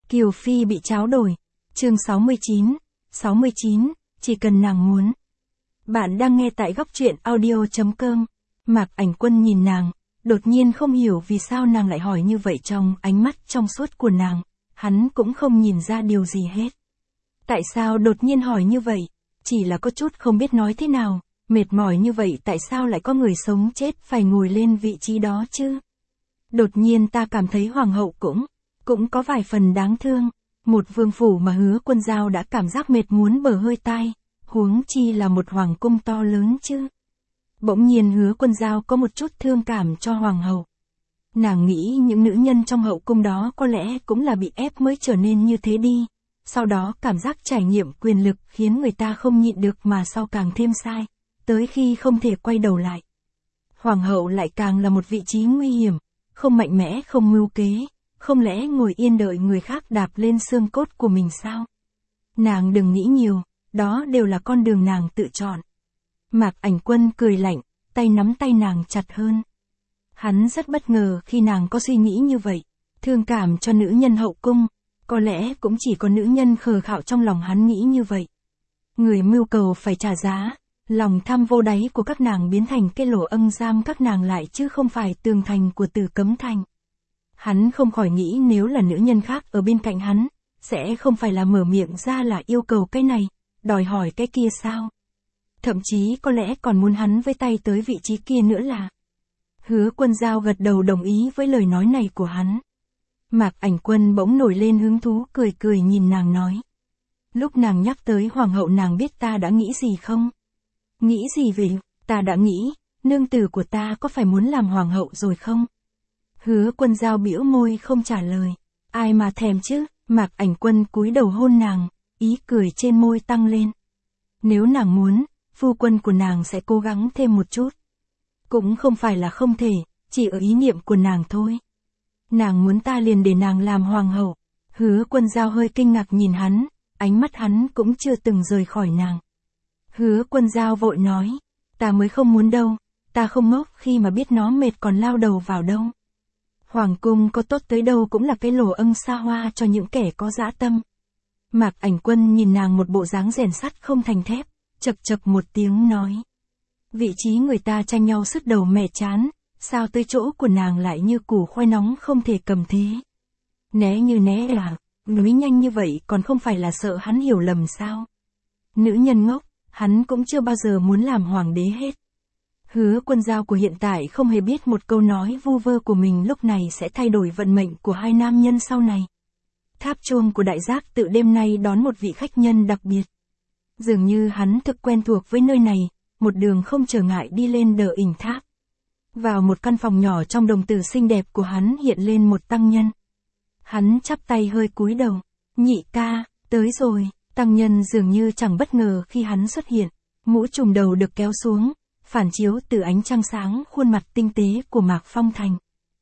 Kiều Phi bị tráo đổi. Chương 69, chỉ cần nàng muốn. Bạn đang nghe tại góc truyện audio.com. Mạc Ảnh Quân nhìn nàng, đột nhiên không hiểu vì sao nàng lại hỏi như vậy trong ánh mắt trong suốt của nàng, hắn cũng không nhìn ra điều gì hết. Tại sao đột nhiên hỏi như vậy? Chỉ là có chút không biết nói thế nào, mệt mỏi như vậy tại sao lại có người sống chết phải ngồi lên vị trí đó chứ? Đột nhiên ta cảm thấy hoàng hậu cũng có vài phần đáng thương, một vương phủ mà Hứa Quân Dao đã cảm giác mệt muốn bở hơi tai, huống chi là một hoàng cung to lớn chứ. Bỗng nhiên Hứa Quân Dao có một chút thương cảm cho hoàng hậu. Nàng nghĩ những nữ nhân trong hậu cung đó có lẽ cũng là bị ép mới trở nên như thế đi, sau đó cảm giác trải nghiệm quyền lực khiến người ta không nhịn được mà sau càng thêm sai, tới khi không thể quay đầu lại. Hoàng hậu lại càng là một vị trí nguy hiểm, không mạnh mẽ không mưu kế, không lẽ ngồi yên đợi người khác đạp lên xương cốt của mình sao? Nàng đừng nghĩ nhiều, đó đều là con đường nàng tự chọn. Mạc Ảnh Quân cười lạnh, tay nắm tay nàng chặt hơn. Hắn rất bất ngờ khi nàng có suy nghĩ như vậy, thương cảm cho nữ nhân hậu cung, có lẽ cũng chỉ có nữ nhân khờ khạo trong lòng hắn nghĩ như vậy. Người mưu cầu phải trả giá, lòng tham vô đáy của các nàng biến thành cái lỗ ân giam các nàng lại chứ không phải tường thành của Tử Cấm Thành. Hắn không khỏi nghĩ nếu là nữ nhân khác ở bên cạnh hắn, sẽ không phải là mở miệng ra là yêu cầu cái này, đòi hỏi cái kia sao? Thậm chí có lẽ còn muốn hắn với tay tới vị trí kia nữa là. Hứa Quân Dao gật đầu đồng ý với lời nói này của hắn. Mạc Ảnh Quân bỗng nổi lên hứng thú cười cười nhìn nàng nói. Lúc nàng nhắc tới hoàng hậu nàng biết ta đã nghĩ gì không? Nghĩ gì vậy? Ta đã nghĩ, nương tử của ta có phải muốn làm hoàng hậu rồi không? Hứa Quân Dao bĩu môi không trả lời. Ai mà thèm chứ? Mạc Ảnh Quân cúi đầu hôn nàng, ý cười trên môi tăng lên. Nếu nàng muốn, phu quân của nàng sẽ cố gắng thêm một chút. Cũng không phải là không thể, chỉ ở ý niệm của nàng thôi. Nàng muốn ta liền để nàng làm hoàng hậu. Hứa Quân Dao hơi kinh ngạc nhìn hắn, ánh mắt hắn cũng chưa từng rời khỏi nàng. Hứa Quân Dao vội nói, ta mới không muốn đâu, ta không ngốc khi mà biết nó mệt còn lao đầu vào đâu. Hoàng cung có tốt tới đâu cũng là cái lỗ ân xa hoa cho những kẻ có dã tâm. Mạc Ảnh Quân nhìn nàng một bộ dáng rèn sắt không thành thép, chậc chậc một tiếng nói. Vị trí người ta tranh nhau sứt đầu mẻ chán, sao tới chỗ của nàng lại như củ khoai nóng không thể cầm thế. Né như né là, nói nhanh như vậy còn không phải là sợ hắn hiểu lầm sao. Nữ nhân ngốc, hắn cũng chưa bao giờ muốn làm hoàng đế hết. Hứa Quân Dao của hiện tại không hề biết một câu nói vu vơ của mình lúc này sẽ thay đổi vận mệnh của hai nam nhân sau này. Tháp chuông của đại giác tự đêm nay đón một vị khách nhân đặc biệt. Dường như hắn thực quen thuộc với nơi này, một đường không trở ngại đi lên Đờ Ỉnh Tháp. Vào một căn phòng nhỏ trong đồng tử xinh đẹp của hắn hiện lên một tăng nhân. Hắn chắp tay hơi cúi đầu, nhị ca, tới rồi, tăng nhân dường như chẳng bất ngờ khi hắn xuất hiện, mũ trùm đầu được kéo xuống, phản chiếu từ ánh trăng sáng khuôn mặt tinh tế của Mạc Phong Thành.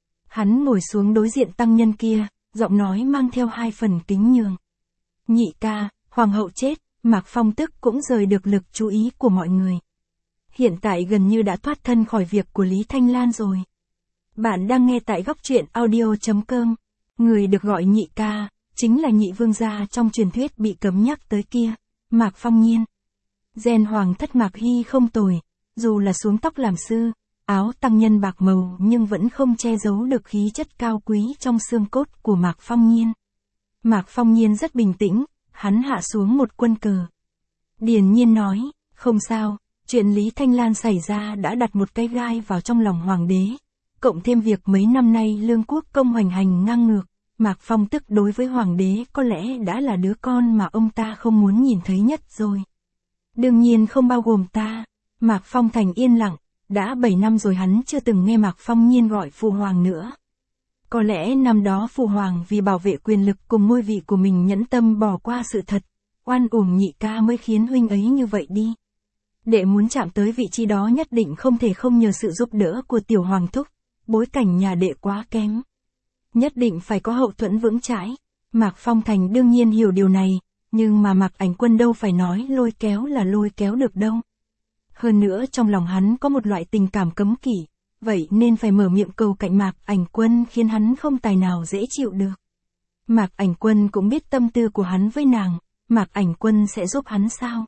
Hắn ngồi xuống đối diện tăng nhân kia, giọng nói mang theo hai phần kính nhường. Nhị ca, hoàng hậu chết, Mạc Phong tức cũng rời được lực chú ý của mọi người. Hiện tại gần như đã thoát thân khỏi việc của Lý Thanh Lan rồi. Bạn đang nghe tại góc truyện audio.com. Người được gọi nhị ca, chính là nhị vương gia trong truyền thuyết bị cấm nhắc tới kia, Mạc Phong Nhiên. Gen hoàng thất Mạc Hy không tồi, dù là xuống tóc làm sư, áo tăng nhân bạc màu nhưng vẫn không che giấu được khí chất cao quý trong xương cốt của Mạc Phong Nhiên. Mạc Phong Nhiên rất bình tĩnh, hắn hạ xuống một quân cờ. Điềm nhiên nói, không sao, chuyện Lý Thanh Lan xảy ra đã đặt một cái gai vào trong lòng hoàng đế. Cộng thêm việc mấy năm nay lương quốc công hoành hành ngang ngược, Mạc Phong tức đối với hoàng đế có lẽ đã là đứa con mà ông ta không muốn nhìn thấy nhất rồi. Đương nhiên không bao gồm ta. Mạc Phong Thành yên lặng, đã 7 năm rồi hắn chưa từng nghe Mạc Phong Nhiên gọi phụ hoàng nữa. Có lẽ năm đó phụ hoàng vì bảo vệ quyền lực cùng ngôi vị của mình nhẫn tâm bỏ qua sự thật, oan uổng nhị ca mới khiến huynh ấy như vậy đi. Đệ muốn chạm tới vị trí đó nhất định không thể không nhờ sự giúp đỡ của tiểu hoàng thúc, bối cảnh nhà đệ quá kém. Nhất định phải có hậu thuẫn vững chãi. Mạc Phong Thành đương nhiên hiểu điều này, nhưng mà Mạc Ảnh Quân đâu phải nói lôi kéo là lôi kéo được đâu. Hơn nữa trong lòng hắn có một loại tình cảm cấm kỵ, vậy nên phải mở miệng cầu cạnh Mạc Ảnh Quân khiến hắn không tài nào dễ chịu được. Mạc Ảnh Quân cũng biết tâm tư của hắn với nàng, Mạc Ảnh Quân sẽ giúp hắn sao?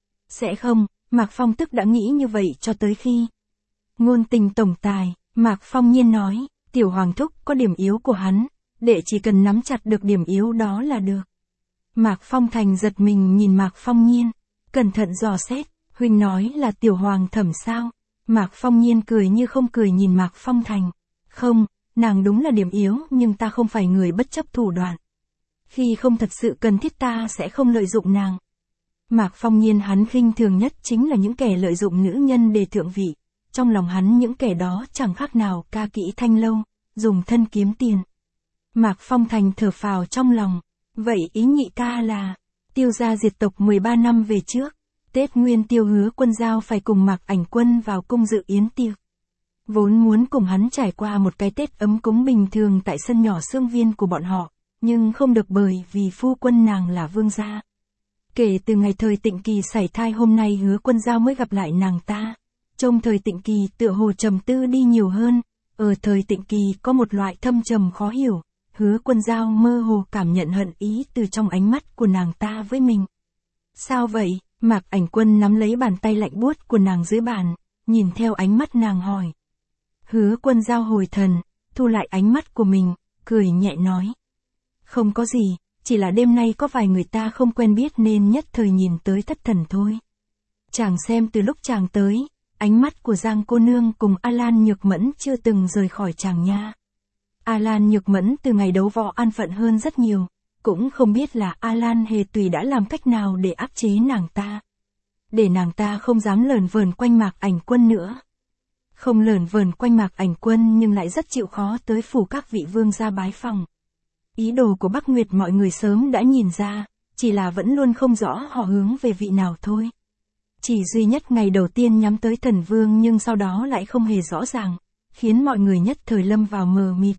Sẽ không, Mạc Phong tức đã nghĩ như vậy cho tới khi. Ngôn tình tổng tài, Mạc Phong Nhiên nói, tiểu hoàng thúc có điểm yếu của hắn, đệ chỉ cần nắm chặt được điểm yếu đó là được. Mạc Phong Thành giật mình nhìn Mạc Phong Nhiên, cẩn thận dò xét, huynh nói là tiểu hoàng thẩm sao? Mạc Phong Nhiên cười như không cười nhìn Mạc Phong Thành. Không, nàng đúng là điểm yếu nhưng ta không phải người bất chấp thủ đoạn. Khi không thật sự cần thiết ta sẽ không lợi dụng nàng. Mạc Phong Nhiên hắn khinh thường nhất chính là những kẻ lợi dụng nữ nhân để thượng vị. Trong lòng hắn những kẻ đó chẳng khác nào ca kỹ thanh lâu, dùng thân kiếm tiền. Mạc Phong Thành thở phào trong lòng. Vậy ý nhị ca là, Tiêu gia diệt tộc 13 năm về trước, Tết Nguyên Tiêu Hứa Quân giao phải cùng Mạc Ảnh Quân vào cung dự yến tiệc. Vốn muốn cùng hắn trải qua một cái Tết ấm cúng bình thường tại sân nhỏ Xương Viên của bọn họ, nhưng không được bởi vì phu quân nàng là vương gia. Kể từ ngày thời Tịnh Kỳ sảy thai hôm nay Hứa Quân giao mới gặp lại nàng ta. Trong thời Tịnh Kỳ tựa hồ trầm tư đi nhiều hơn, ở thời Tịnh Kỳ có một loại thâm trầm khó hiểu. Hứa Quân giao mơ hồ cảm nhận hận ý từ trong ánh mắt của nàng ta với mình. Sao vậy? Mạc Ảnh Quân nắm lấy bàn tay lạnh buốt của nàng dưới bàn, nhìn theo ánh mắt nàng hỏi. Hứa Quân giao hồi thần, thu lại ánh mắt của mình, cười nhẹ nói. Không có gì, chỉ là đêm nay có vài người ta không quen biết nên nhất thời nhìn tới thất thần thôi. Chàng xem từ lúc chàng tới, ánh mắt của Giang cô nương cùng A Lan Nhược Mẫn chưa từng rời khỏi chàng nha. A Lan Nhược Mẫn từ ngày đấu võ an phận hơn rất nhiều, cũng không biết là A Lan Hề Tùy đã làm cách nào để áp chế nàng ta. Để nàng ta không dám lởn vởn quanh Mạc Ảnh Quân nữa. Không lởn vởn quanh Mạc Ảnh Quân nhưng lại rất chịu khó tới phủ các vị vương gia bái phòng. Ý đồ của Bắc Nguyệt mọi người sớm đã nhìn ra, chỉ là vẫn luôn không rõ họ hướng về vị nào thôi. Chỉ duy nhất ngày đầu tiên nhắm tới thần vương nhưng sau đó lại không hề rõ ràng, khiến mọi người nhất thời lâm vào mờ mịt.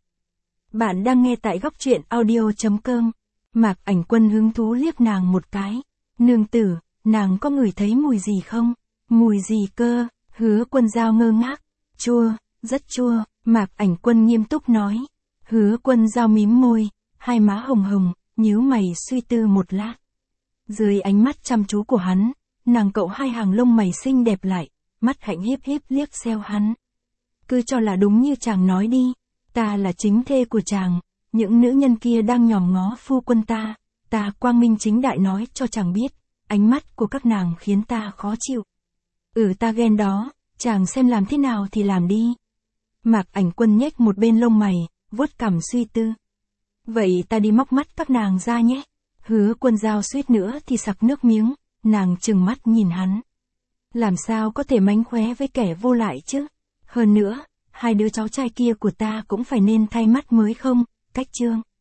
Bạn đang nghe tại góc truyện audio.com. Mạc Ảnh Quân hứng thú liếc nàng một cái. Nương tử, nàng có ngửi thấy mùi gì không? Mùi gì cơ? Hứa Quân giao ngơ ngác. Chua, rất chua, Mạc Ảnh Quân nghiêm túc nói. Hứa Quân giao mím môi, hai má hồng hồng, nhíu mày suy tư một lát. Dưới ánh mắt chăm chú của hắn, nàng cậu hai hàng lông mày xinh đẹp lại, mắt hạnh hiếp hiếp liếc xéo hắn. Cứ cho là đúng như chàng nói đi, ta là chính thê của chàng, những nữ nhân kia đang nhòm ngó phu quân ta quang minh chính đại nói cho chàng biết, ánh mắt của các nàng khiến ta khó chịu. Ta ghen đó, chàng xem làm thế nào thì làm đi. Mạc Ảnh Quân nhếch một bên lông mày, vuốt cằm suy tư. Vậy ta đi móc mắt các nàng ra nhé. Hứa Quân giao suýt nữa thì sặc nước miếng, nàng trừng mắt nhìn hắn. Làm sao có thể mánh khóe với kẻ vô lại chứ? Hơn nữa, hai đứa cháu trai kia của ta cũng phải nên thay mắt mới không? Cách chương.